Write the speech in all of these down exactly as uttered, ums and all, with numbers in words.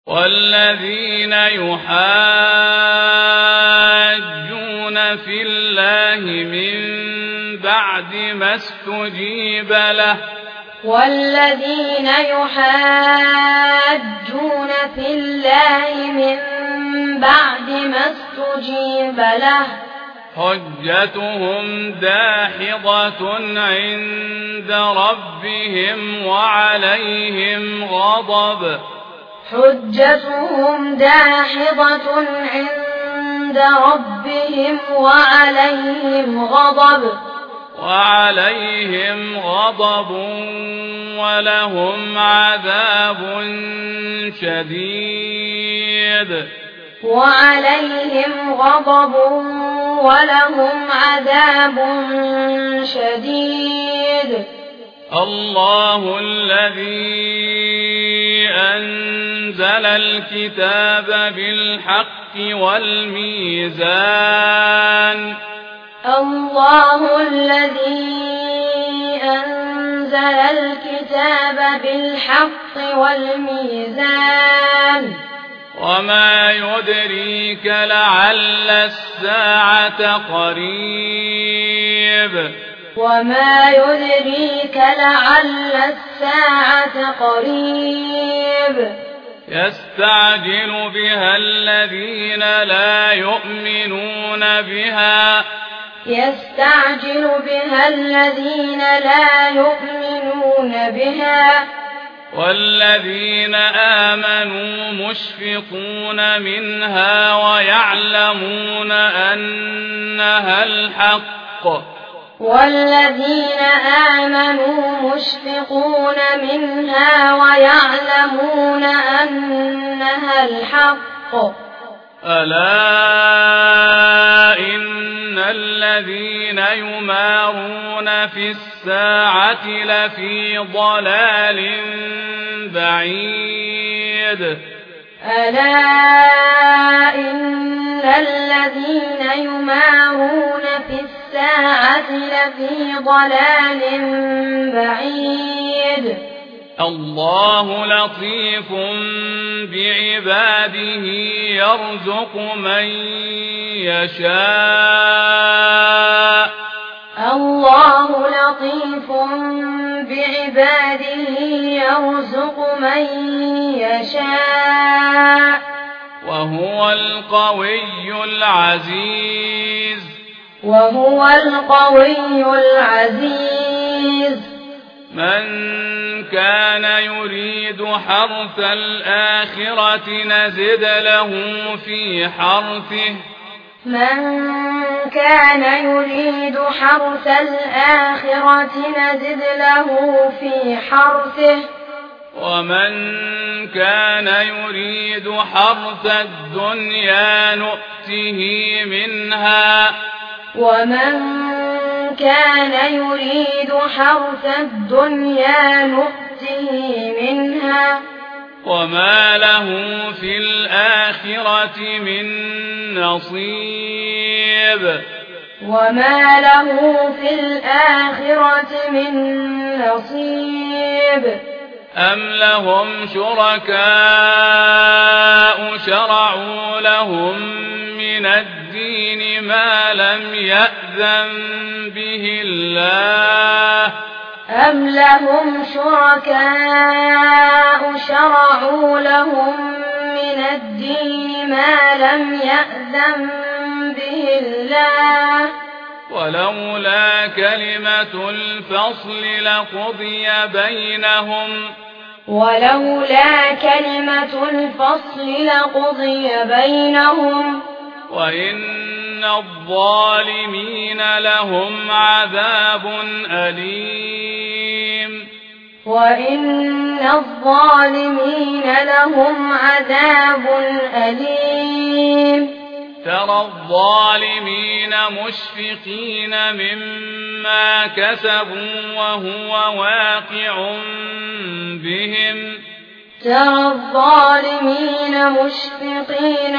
والذين يحاجون في الله من بعد ما استجيب له والذين يحاجون في الله من بعد ما استجيب له حجتهم داحضة عند ربهم وعليهم غضب حجتهم داحضة عند ربهم وعليهم غضب وعليهم غضب ولهم عذاب شديد وعليهم غضب ولهم عذاب شديد الله الذي أنزل الكتاب بالحق والميزان الله الذي أنزل الكتاب بالحق والميزان وما يدريك لعل الساعة قريب وما يدريك لعل الساعة قريب يستعجل بها الذين لا يؤمنون بها يستعجل بها الذين لا يؤمنون بها والذين آمنوا مشفقون منها ويعلمون أنها الحق والذين آمنوا مشفقون منها ويعلمون أنها الحق ألا إن الذين يمارون في الساعة لفي ضلال بعيد ألا إن الذين يمارون في الساعة لفي ضلال بعيد الله لطيف بعباده يرزق من يشاء الله لطيف بعباده يرزق من يشاء وهو القوي العزيز وهو القوي العزيز من كان يريد حرث الآخرة نزد له في حرثه من كان يريد حرث الآخرة نزد له في حرثه ومن كان يريد حرث الدنيا نؤته منها ومن كان يريد حرث الدنيا نؤته منها وما له في الآخرة من نصيب وما له في الآخرة من نصيب أم لهم شركاء شرعوا لهم من الدين ما لم يأذن به الله أم لهم شركاء شرعوا لهم من الدين ما لم يأذن به الله ولولا كلمة الفصل لقضي بينهم ولولا كلمة الفصل لقضي بينهم وإن الظالمين لهم عذاب أليم وإن الظالمين لهم عذاب أليم ترى الظالمين مشفقين مما كسبوا وهو واقع بهم ترى الظالمين مشفقين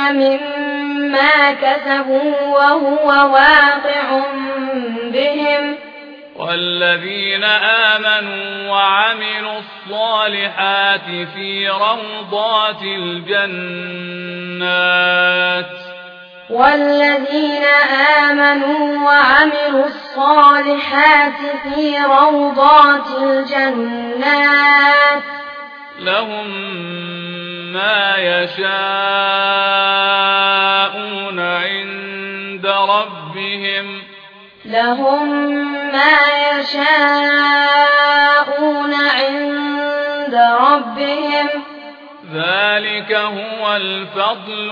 مما كسبوا وهو واقع بهم والذين آمنوا وعملوا الصالحات في روضات الجنات والذين آمنوا وعملوا الصالحات في روضات الجنات لهم ما يشاءون عند ربهم لهم ما يشاءون عند ربهم ذلك هو الفضل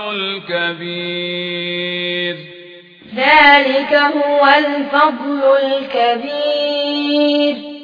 الكبير ذلك هو الفضل الكبير